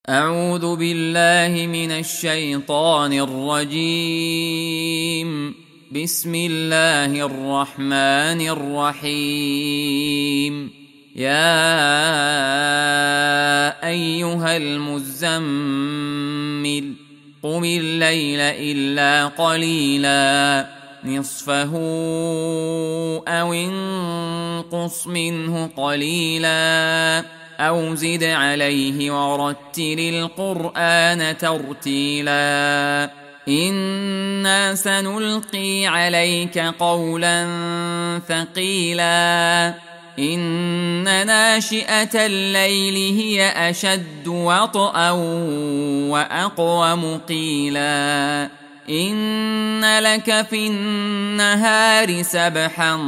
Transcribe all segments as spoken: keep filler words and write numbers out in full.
أعوذ بالله من الشيطان الرجيم. بسم الله الرحمن الرحيم. يا أيها المزمل قم الليل إلا قليلا نصفه أو انقص منه قليلا أو زد عليه ورتل القرآن ترتيلا إنا سنلقي عليك قولا ثقيلا إن ناشئة الليل هي أشد وطئا وأقوم قيلا إن لك في النهار سبحا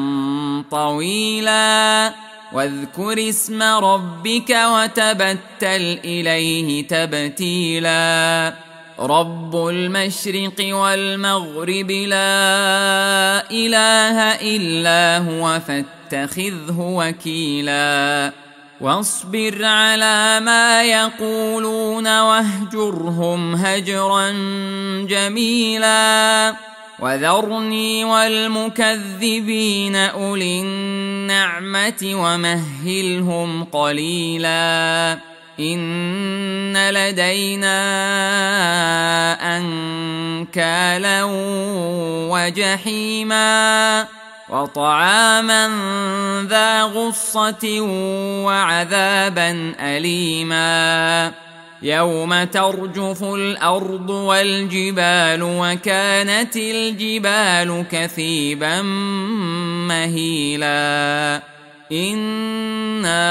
طويلا واذكر اسم ربك وتبتل إليه تبتيلا رب المشرق والمغرب لا إله إلا هو فاتخذه وكيلا واصبر على ما يقولون واهجرهم هجرا جميلا وذرني والمكذبين أولي النعمة ومهلهم قليلا إن لدينا أنكالا وجحيما وطعاما ذا غصة وعذابا أليما يوم ترجف الأرض والجبال وكانت الجبال كثيبا مهيلا إنا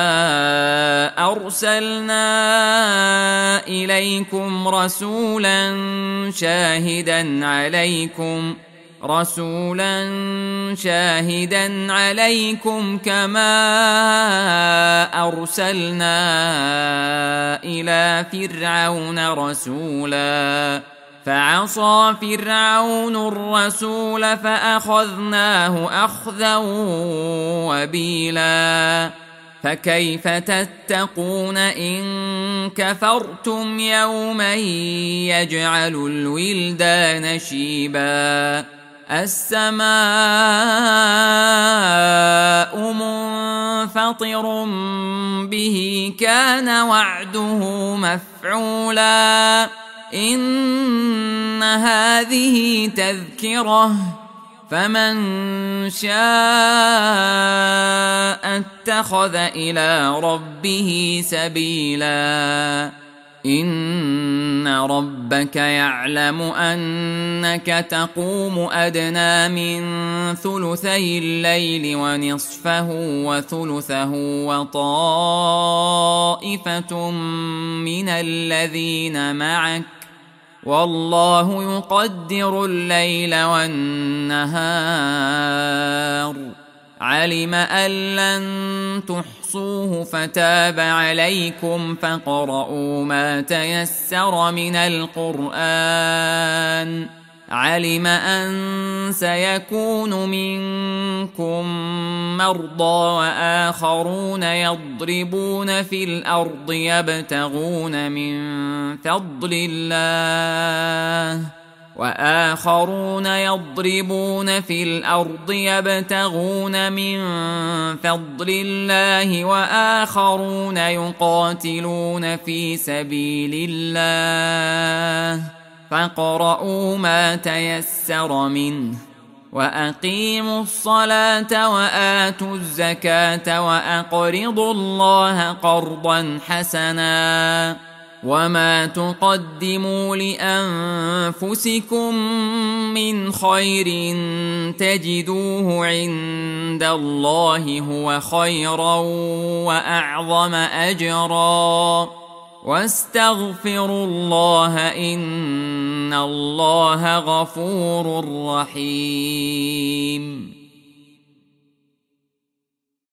أرسلنا إليكم رسولا شاهدا عليكم رسولا شاهدا عليكم كما أرسلنا إلى فرعون رسولا فعصى فرعون الرسول فأخذناه أخذا وبيلا فكيف تتقون إن كفرتم يوما يجعل الولدان شيبا السماء منفطر به كان وعده مفعولا إن هذه تذكرة فمن شاء اتخذ إلى ربه سبيلا إن ربك يعلم أنك تقوم أدنى من ثلثي الليل ونصفه وثلثه وطائفة من الذين معك والله يقدر الليل والنهار علم أن لن تحصوه فتاب عليكم فاقرؤوا ما تيسر من القرآن علم أن سيكون منكم مرضى وآخرون يضربون في الأرض يبتغون من فضل الله وآخرون يضربون في الأرض يبتغون من فضل الله وآخرون يقاتلون في سبيل الله فاقرؤوا ما تيسر منه وأقيموا الصلاة وآتوا الزكاة وأقرضوا الله قرضا حسنا وما تقدموا لأنفسكم من خير تجدوه عند الله هو خيرا وأعظم أجرا واستغفروا الله إن الله غفور رحيم.